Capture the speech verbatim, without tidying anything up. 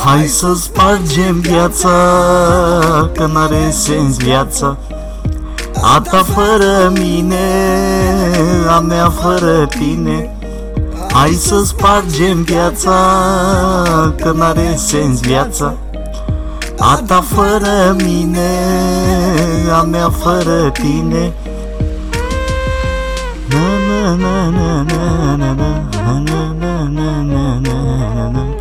Hai să spargem viața, că n-are sens viața. A ta fără mine, a mea fără tine. Hai să spargem viața, că n-are sens viața. A ta fără mine, a mea fără tine. Na na na na na na na na na na na na.